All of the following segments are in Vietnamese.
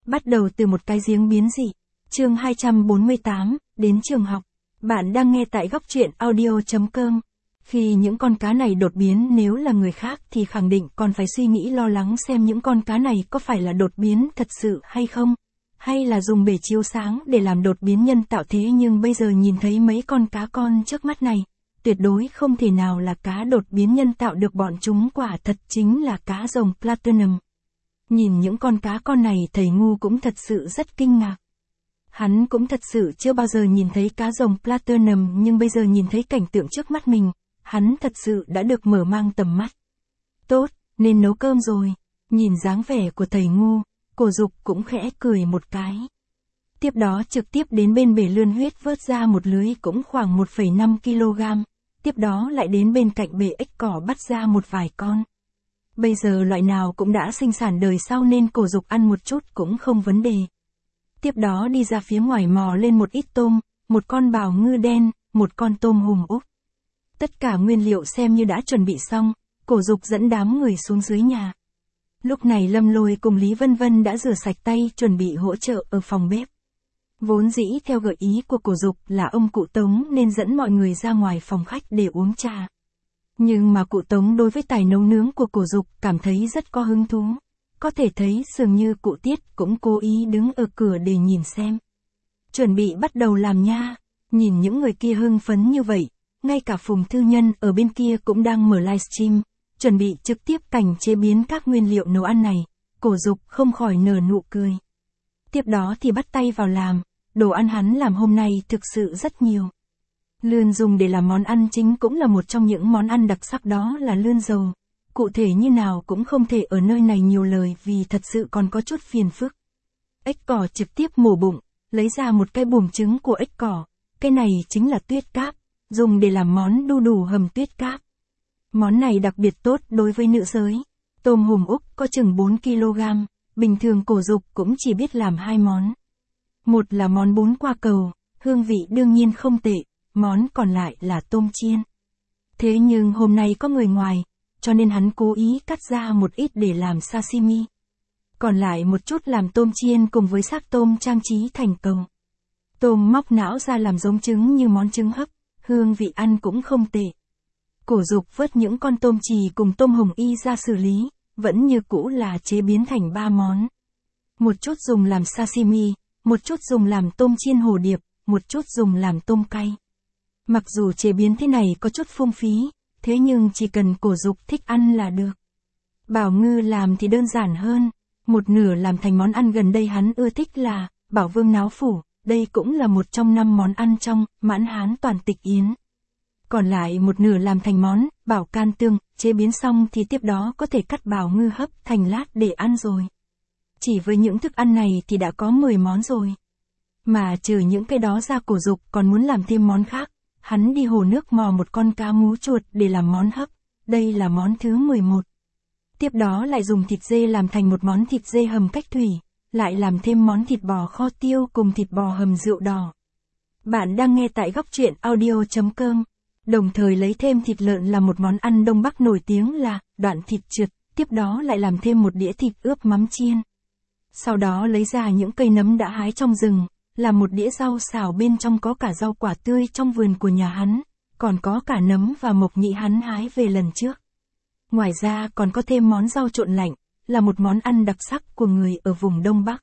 Bắt đầu từ một cái giếng biến dị. Chương 248, đến trường học. Bạn đang nghe tại góc truyện audio.com. Khi những con cá này đột biến, nếu là người khác thì khẳng định còn phải suy nghĩ lo lắng xem những con cá này có phải là đột biến thật sự hay không, hay là dùng bể chiếu sáng để làm đột biến nhân tạo. Thế nhưng bây giờ nhìn thấy mấy con cá con trước mắt này, tuyệt đối không thể nào là cá đột biến nhân tạo được, bọn chúng quả thật chính là cá rồng Platinum. Nhìn những con cá con này, thầy Ngu cũng thật sự rất kinh ngạc. Hắn cũng thật sự chưa bao giờ nhìn thấy cá rồng Platinum, nhưng bây giờ nhìn thấy cảnh tượng trước mắt mình, hắn thật sự đã được mở mang tầm mắt. Tốt, nên nấu cơm rồi. Nhìn dáng vẻ của thầy Ngu, Cổ Dục cũng khẽ cười một cái. Tiếp đó trực tiếp đến bên bể lươn huyết vớt ra một lưới cũng khoảng 1,5 kg. Tiếp đó lại đến bên cạnh bể ếch cỏ bắt ra một vài con. Bây giờ loại nào cũng đã sinh sản đời sau nên Cổ Dục ăn một chút cũng không vấn đề. Tiếp đó đi ra phía ngoài mò lên một ít tôm, một con bào ngư đen, một con tôm hùm Úc. Tất cả nguyên liệu xem như đã chuẩn bị xong, Cổ Dục dẫn đám người xuống dưới nhà. Lúc này Lâm Lôi cùng Lý Vân Vân đã rửa sạch tay chuẩn bị hỗ trợ ở phòng bếp. Vốn dĩ theo gợi ý của Cổ Dục là ông cụ Tống nên dẫn mọi người ra ngoài phòng khách để uống trà. Nhưng mà cụ Tống đối với tài nấu nướng của Cổ Dục cảm thấy rất có hứng thú. Có thể thấy dường như cụ Tiết cũng cố ý đứng ở cửa để nhìn xem. Chuẩn bị bắt đầu làm nha. Nhìn những người kia hưng phấn như vậy, ngay cả Phùng Thư Nhân ở bên kia cũng đang mở livestream, chuẩn bị trực tiếp cảnh chế biến các nguyên liệu nấu ăn này. Cổ Dục không khỏi nở nụ cười. Tiếp đó thì bắt tay vào làm, đồ ăn hắn làm hôm nay thực sự rất nhiều. Lươn dùng để làm món ăn chính cũng là một trong những món ăn đặc sắc, đó là lươn dầu. Cụ thể như nào cũng không thể ở nơi này nhiều lời vì thật sự còn có chút phiền phức. Ếch cỏ trực tiếp mổ bụng, lấy ra một cái buồng trứng của ếch cỏ. Cái này chính là tuyết cáp, dùng để làm món đu đủ hầm tuyết cáp. Món này đặc biệt tốt đối với nữ giới. Tôm hùm Úc có chừng 4 kg, bình thường Cổ Dục cũng chỉ biết làm 2 món. Một là món bún qua cầu, hương vị đương nhiên không tệ, món còn lại là tôm chiên. Thế nhưng hôm nay có người ngoài, cho nên hắn cố ý cắt ra một ít để làm sashimi. Còn lại một chút làm tôm chiên cùng với xác tôm trang trí thành cầu. Tôm móc não ra làm giống trứng như món trứng hấp, hương vị ăn cũng không tệ. Cổ Dục vớt những con tôm chì cùng tôm hồng y ra xử lý, vẫn như cũ là chế biến thành 3 món. Một chút dùng làm sashimi, một chút dùng làm tôm chiên hồ điệp, một chút dùng làm tôm cay. Mặc dù chế biến thế này có chút phung phí, thế nhưng chỉ cần Cổ Dục thích ăn là được. Bảo ngư làm thì đơn giản hơn, một nửa làm thành món ăn gần đây hắn ưa thích là Bảo Vương Náo Phủ, đây cũng là một trong 5 món ăn trong Mãn Hán Toàn Tịch Yến. Còn lại một nửa làm thành món Bảo Can Tương, chế biến xong thì tiếp đó có thể cắt bảo ngư hấp thành lát để ăn rồi. Chỉ với những thức ăn này thì đã có 10 món rồi. Mà trừ những cái đó ra, Cổ Dục còn muốn làm thêm món khác. Hắn đi hồ nước mò một con cá mú chuột để làm món hấp, đây là món thứ 11. Tiếp đó lại dùng thịt dê làm thành một món thịt dê hầm cách thủy, lại làm thêm món thịt bò kho tiêu cùng thịt bò hầm rượu đỏ. Bạn đang nghe tại góc truyện audio.com, đồng thời lấy thêm thịt lợn là một món ăn Đông Bắc nổi tiếng là đoạn thịt trượt, tiếp đó lại làm thêm một đĩa thịt ướp mắm chiên. Sau đó lấy ra những cây nấm đã hái trong rừng, làm một đĩa rau xào, bên trong có cả rau quả tươi trong vườn của nhà hắn, còn có cả nấm và mộc nhĩ hắn hái về lần trước. Ngoài ra còn có thêm món rau trộn lạnh, là một món ăn đặc sắc của người ở vùng Đông Bắc.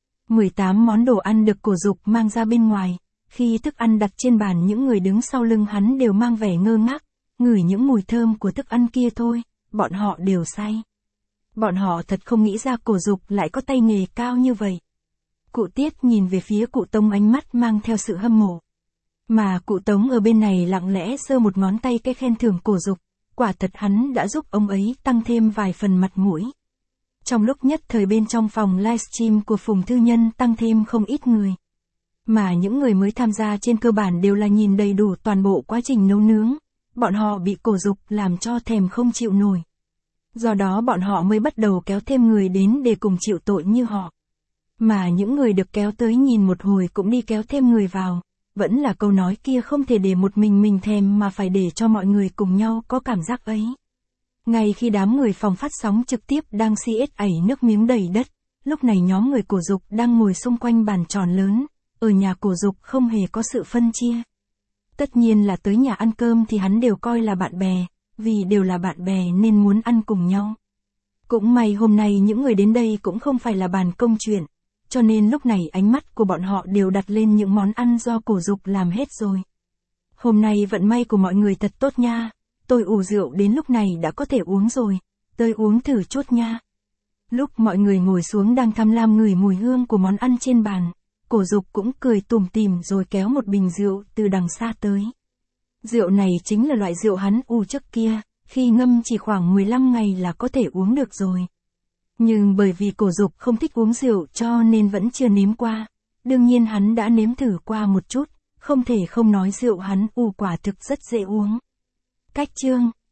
18 món đồ ăn được Cổ Dục mang ra bên ngoài, khi thức ăn đặt trên bàn những người đứng sau lưng hắn đều mang vẻ ngơ ngác, ngửi những mùi thơm của thức ăn kia thôi, bọn họ đều say. Bọn họ thật không nghĩ ra Cổ Dục lại có tay nghề cao như vậy. Cụ Tiết nhìn về phía cụ Tống, ánh mắt mang theo sự hâm mộ. Mà cụ Tống ở bên này lặng lẽ giơ một ngón tay cái khen thưởng Cổ Dục, quả thật hắn đã giúp ông ấy tăng thêm vài phần mặt mũi. Trong lúc nhất thời bên trong phòng livestream của Phùng Thư Nhân tăng thêm không ít người. Mà những người mới tham gia trên cơ bản đều là nhìn đầy đủ toàn bộ quá trình nấu nướng, bọn họ bị Cổ Dục làm cho thèm không chịu nổi. Do đó bọn họ mới bắt đầu kéo thêm người đến để cùng chịu tội như họ. Mà những người được kéo tới nhìn một hồi cũng đi kéo thêm người vào, vẫn là câu nói kia, không thể để một mình thèm mà phải để cho mọi người cùng nhau có cảm giác ấy. Ngay khi đám người phòng phát sóng trực tiếp đang xiết ẩy nước miếng đầy đất, Lúc này nhóm người Cổ Dục đang ngồi xung quanh bàn tròn lớn, ở nhà Cổ Dục không hề có sự phân chia. Tất nhiên là tới nhà ăn cơm thì hắn đều coi là bạn bè, vì đều là bạn bè nên muốn ăn cùng nhau. Cũng may hôm nay những người đến đây cũng không phải là bàn công chuyện, cho nên lúc này ánh mắt của bọn họ đều đặt lên những món ăn do Cổ Dục làm hết rồi. Hôm nay vận may của mọi người thật tốt nha, tôi ủ rượu đến lúc này đã có thể uống rồi, tôi uống thử chút nha. Lúc mọi người ngồi xuống đang tham lam ngửi mùi hương của món ăn trên bàn, Cổ Dục cũng cười tủm tỉm rồi kéo một bình rượu từ đằng xa tới. Rượu này chính là loại rượu hắn ủ trước kia, khi ngâm chỉ khoảng 15 ngày là có thể uống được rồi. Nhưng bởi vì Cổ Dục không thích uống rượu cho nên vẫn chưa nếm qua. Đương nhiên hắn đã nếm thử qua một chút, không thể không nói rượu hắn ủ quả thực rất dễ uống. Cách chương